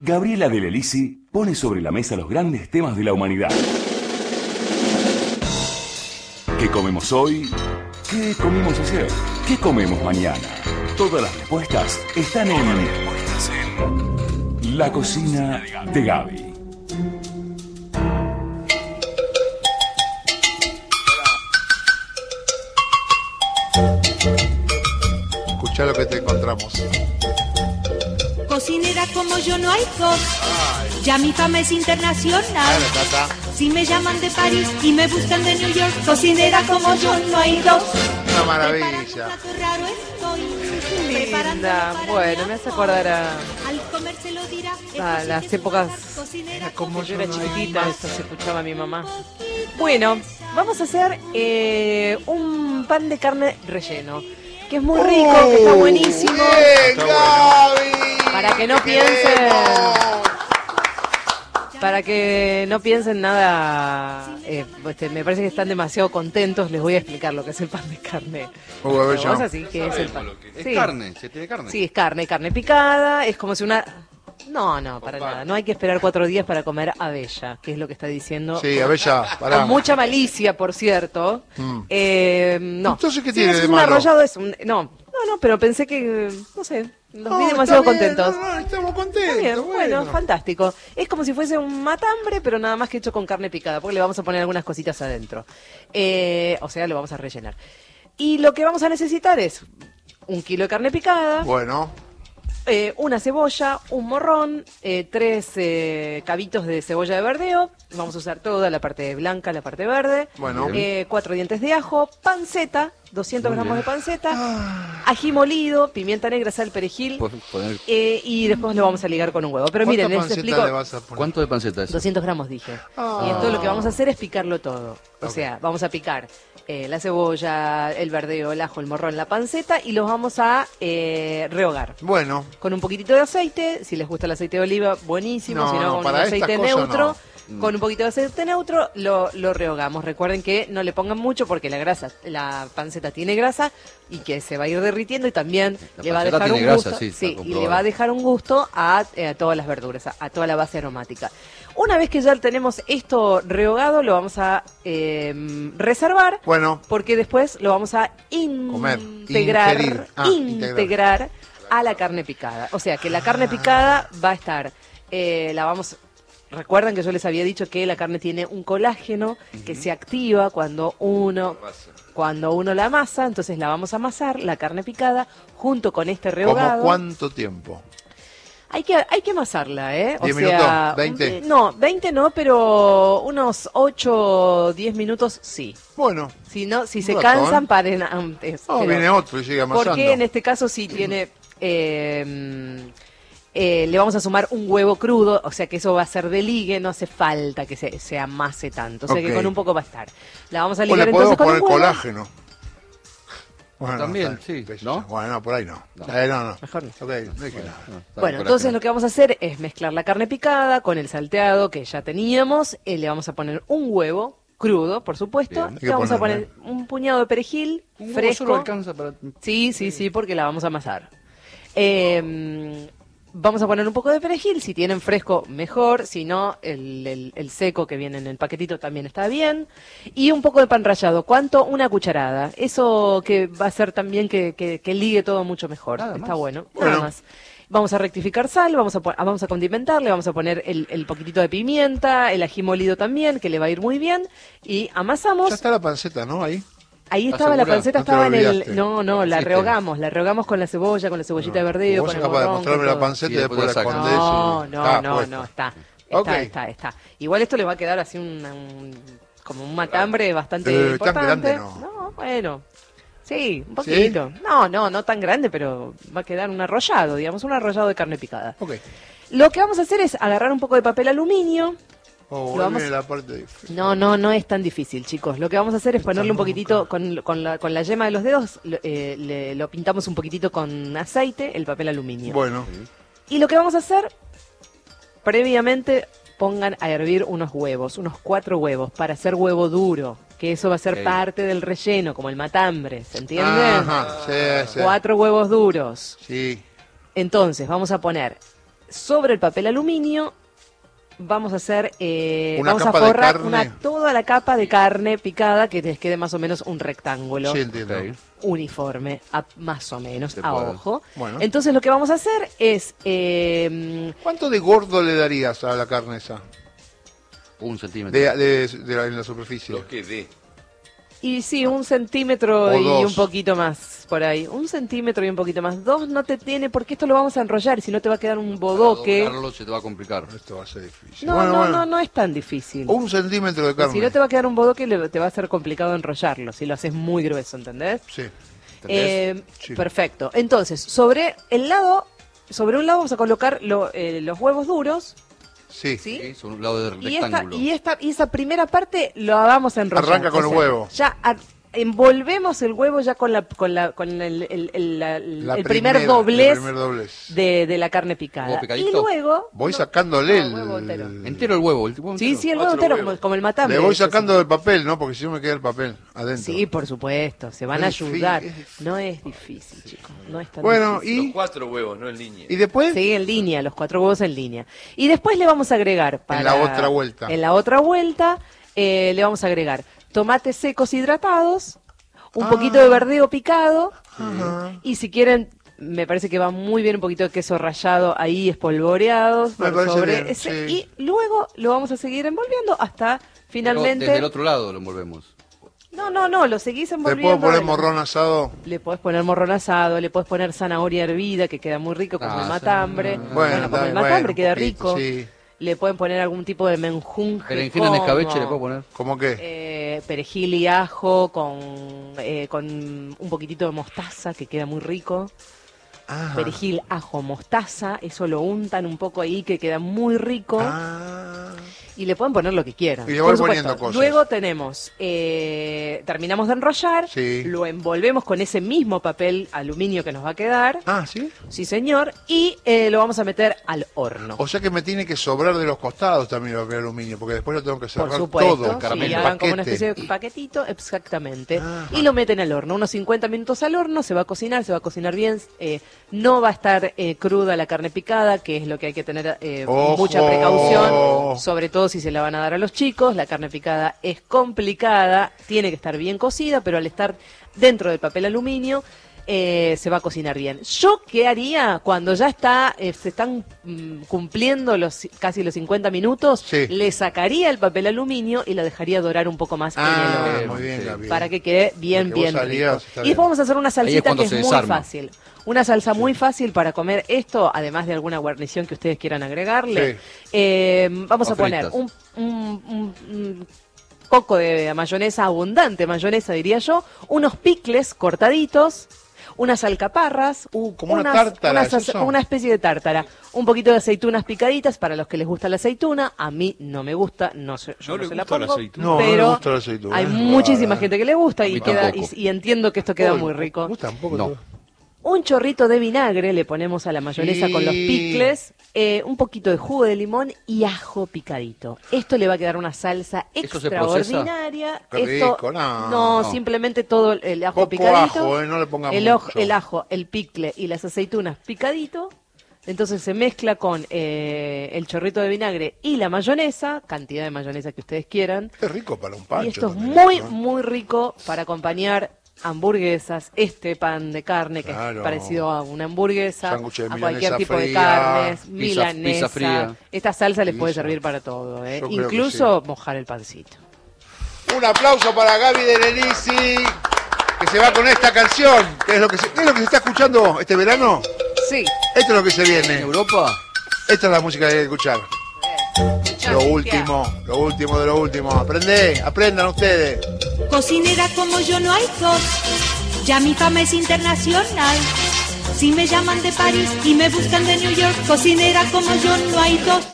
Gabriela Del Elisi pone sobre la mesa los grandes temas de la humanidad. ¿Qué comemos hoy? ¿Qué comimos ayer? ¿Qué comemos mañana? Todas las respuestas están en La Cocina de Gaby. Escuchá lo que te encontramos. Cocinera como yo no hay dos. Ya mi fama es internacional. Claro, tata. Si me llaman de París y me buscan de New York, cocinera como yo no hay dos. Una maravilla. Preparando un plato raro estoy. Linda. Bueno, me hace acordar Al comer se lo dirá. a las épocas Cocinera como yo era chiquitita, esto se escuchaba a mi mamá. Bueno, vamos a hacer un pan de carne relleno, que es muy rico, que está buenísimo. ¡Bien, Gaby! Para que no piensen, nada, me parece que están demasiado contentos. Les voy a explicar lo que es el pan de carne. Bello. Vamos así, que es el pan. Es Sí. carne, se tiene carne. Sí, es carne picada, es como si una... No, para nada, no hay que esperar 4 días para comer abella, que es lo que está diciendo. Sí, Abella, pará. Con mucha malicia, por cierto. No. Entonces, ¿qué tiene es de un malo? arrollado, no, pero pensé que, no sé, los vi No, demasiado está bien, contentos. no, estamos Está contentos. bien, bueno, fantástico. Es como si fuese un matambre, pero nada más que hecho con carne picada, porque le vamos a poner algunas cositas adentro. O sea, lo vamos a rellenar. Y lo que vamos a necesitar es 1 kilo de carne picada, Bueno, una cebolla, un morrón, 3 cabitos de cebolla de verdeo. Vamos a usar toda la parte blanca, la parte verde. Bueno. 4 dientes de ajo, panceta, 200 gramos de panceta, ají molido, pimienta negra, sal, perejil. Poner- Y después lo vamos a ligar con un huevo. Pero miren, les ¿cuánta panceta explico. le vas a poner? ¿Cuánto de panceta es? 200 gramos dije. Y esto lo que vamos a hacer es picarlo todo. O sea, vamos a picar la cebolla, el verdeo, el ajo, el morrón, la panceta y los vamos a rehogar. Bueno, Con un poquitito de aceite, si les gusta el aceite de oliva, buenísimo, No, si no, no, con un para estas aceite cosas neutro. no. Con un poquito de aceite neutro lo rehogamos. Recuerden que no le pongan mucho porque la panceta tiene grasa y que se va a ir derritiendo y también La le va a panceta dejar un tiene gusto. grasa, sí, está y le comprobado. va a dejar un gusto a todas las verduras, a toda la base aromática. Una vez que ya tenemos esto rehogado, lo vamos a reservar. bueno. Porque después lo vamos a Comer, integrar, ingerir. integrar a la carne picada. O sea que la carne picada va a estar, recuerdan que yo les había dicho que la carne tiene un colágeno que se activa cuando uno la amasa, entonces la vamos a amasar, la carne picada, junto con este rehogado. ¿Cómo cuánto tiempo? Hay que amasarla, ¿eh? 10 minutos, 20. No, 20 no, pero unos 8, 10 minutos sí. Bueno, Si no, si Un se rato, cansan, ¿eh? paren antes. no, Pero- viene otro y sigue amasando. porque en este caso sí tiene... le vamos a sumar un huevo crudo, o sea que eso va a ser de ligue, no hace falta que se amase tanto, o sea que Ok. con un poco va a estar. La vamos a O ligar le entonces podemos con un poner huevo. colágeno. Bueno, También, está, sí, qué sé ¿no? yo. Bueno, por ahí no. No, no. Mejor no. Ok, no hay que nada. Bueno, entonces lo que vamos a hacer es mezclar la carne picada con el salteado que ya teníamos, le vamos a poner un huevo crudo, por supuesto, Bien. Hay que le vamos a ponerle. poner un puñado de perejil Un huevo fresco. solo alcanza para... Sí, porque la vamos a amasar. Vamos a poner un poco de perejil, si tienen fresco mejor, si no, el seco que viene en el paquetito también está bien. Y un poco de pan rallado, ¿cuánto? 1 cucharada. Eso que va a hacer también que ligue todo mucho mejor. Nada Está más. bueno, Bueno. nada más. Vamos a rectificar sal, vamos a condimentarle, vamos a poner el poquitito de pimienta, el ají molido también, que le va a ir muy bien. Y amasamos. Ya está la panceta, ¿no? Ahí. Ahí ¿Estás estaba la segura? panceta, No te estaba en lo el... olvidaste. No, la Hiciste. rehogamos con la cebollita de verdeo, Vos con el sos capaz de morrón, mostrarme con la todo. panceta y Sí, después la después la escondés. No, y- está no, puesta. está. Ok. Está. Igual esto le va a quedar así como un matambre bastante Tan importante. grande no. No, bueno. Sí, un poquito. No tan grande, pero va a quedar un arrollado, digamos, un arrollado de carne picada. Ok. Lo que vamos a hacer es agarrar un poco de papel aluminio. Oh, Lo ahí vamos- viene la parte difícil. No es tan difícil, chicos. Lo que vamos a hacer es ponerle un poquitito, con la yema de los dedos, lo pintamos un poquitito con aceite, el papel aluminio. Bueno, Y lo que vamos a hacer, previamente pongan a hervir unos huevos, unos 4 huevos, para hacer huevo duro, que eso va a ser Ok. parte del relleno, como el matambre, ¿se entiende? ajá, sí. 4 huevos duros. Sí, Entonces, vamos a poner sobre el papel aluminio vamos a hacer, Una vamos a capa de forrar carne. toda la capa de carne picada que les quede más o menos un rectángulo. Sí, entiendo. Ok. Uniforme, más o menos, Se a puede. ojo. Bueno. Entonces lo que vamos a hacer es, ¿Cuánto de gordo le darías a la carne esa? 1 centímetro. En la superficie. Lo que dé. y sí, 1 centímetro O y 2. un poquito más, por ahí. 1 centímetro y un poquito más. 2 no te tiene, porque esto lo vamos a enrollar y si no te va a quedar un bodoque. Para doblarlo se te va a complicar. Esto va a ser difícil. No, Bueno, no, bueno. no es tan difícil. 1 centímetro de carne. Si no te va a quedar un bodoque, te va a ser complicado enrollarlo, si lo haces muy grueso, ¿entendés? Sí. ¿Entendés? Sí. Perfecto. Entonces, sobre un lado vamos a colocar los huevos duros, Sí. ¿sí? Sí, sobre un lado del Y rectángulo. esa primera parte lo vamos a enrollar. Arranca con O el sea, huevo. Ya envolvemos el huevo ya con el primer doblez de la carne picada. ¿Huevo picadito? Y luego... Voy sacándole No, huevo entero. Entero el huevo. El huevo Sí, entero. sí, el huevo Otro entero, huevo. como el matambre. Le voy eso sí. sacando del papel, ¿no? Porque si no me queda el papel adentro. Sí, por supuesto, se van a Es difícil, ayudar. es difícil. No es difícil, chicos, no es tan Bueno, difícil. Los 4 huevos, no en línea. ¿Y después? Sí, en línea, los 4 huevos en línea. Y después le vamos a agregar En la otra vuelta. En la otra vuelta le vamos a agregar tomates secos hidratados, un poquito de verdeo picado y si quieren, me parece que va muy bien un poquito de queso rallado ahí espolvoreados Me por parece sobre bien, ese sí. y luego lo vamos a seguir envolviendo hasta Pero finalmente. desde el otro lado lo envolvemos. No, lo seguís ¿Le envolviendo. puedo poner morrón asado? Le podés poner morrón asado, le podés poner zanahoria hervida, que queda muy rico, como Ah, el matambre. sí. Bueno, como el matambre un queda poquito, rico. Sí. Le pueden poner algún tipo de menjunje. Berenjena en como, escabeche le puedo poner. ¿Cómo qué? perejil y ajo con un poquitito de mostaza, que queda muy rico. Ah. Perejil, ajo, mostaza, eso lo untan un poco ahí, que queda muy rico. Ah. Y le pueden poner lo que quieran. Y le voy por supuesto. poniendo cosas. Luego tenemos, terminamos de enrollar, Sí. lo envolvemos con ese mismo papel aluminio que nos va a quedar, Ah, ¿sí? sí señor, y lo vamos a meter al horno. O sea que me tiene que sobrar de los costados también el papel aluminio, porque después lo tengo que cerrar Por supuesto, todo. sí, caramelo. hagan como una Paquete. especie de paquetito, exactamente. Ajá. Y lo meten al horno, unos 50 minutos al horno, se va a cocinar bien, no va a estar cruda la carne picada, que es lo que hay que tener ¡Ojo! mucha precaución, sobre todo si se la van a dar a los chicos. La carne picada es complicada, tiene que estar bien cocida, pero al estar dentro del papel aluminio, se va a cocinar bien. ¿Yo qué haría cuando ya se están cumpliendo casi los 50 minutos? Sí. Le sacaría el papel aluminio y la dejaría dorar un poco más en el horno. Muy bien, Sí. Gaby. Para que quede bien, Porque bien vos salías, rico. está Y bien. después vamos a hacer una salsita cuando que se es muy desarma. fácil. Una salsa muy fácil para comer esto, además de alguna guarnición que ustedes quieran agregarle. Vamos O a poner fritas. un poco de mayonesa, abundante mayonesa diría yo, unos picles cortaditos, unas alcaparras, Como una tártara, ¿es eso? una especie de tártara, un poquito de aceitunas picaditas para los que les gusta la aceituna. A mí no me gusta, yo No no le se la gusta la pongo, aceituna. No, no pero me gusta la aceituna. hay muchísima gente que le gusta A y mí queda tampoco. y entiendo que esto queda Uy, muy rico. vos tampoco. No. Un chorrito de vinagre le ponemos a la mayonesa Sí. con los picles, un poquito de jugo de limón y ajo picadito. Esto le va a quedar una salsa ¿Eso se extraordinaria. Qué Esto, rico, no. no, simplemente todo el ajo Poco picadito. ajo, no le pongas el, mucho. el ajo, el picle y las aceitunas picadito. Entonces se mezcla con el chorrito de vinagre y la mayonesa, cantidad de mayonesa que ustedes quieran. Es rico para un pancho. Y esto es también, muy, ¿no? muy rico para acompañar hamburguesas, este pan de carne que Claro. es parecido a una hamburguesa, Sándwich de a cualquier milanesa tipo de fría, carnes, milanesa. pizza fría. Esta salsa les puede Pizza. servir para todo, Yo creo que incluso mojar el pancito. Un aplauso para Gaby de Lenisi, que se va con esta canción. ¿Qué es lo que se está escuchando este verano? Sí. Esto es lo que se ¿En viene. Europa? Esta es la música que hay que escuchar. Lo último de lo último. Aprendan ustedes. Cocinera como yo no hay dos, ya mi fama es internacional. Si me llaman de París y me buscan de New York, cocinera como yo no hay dos.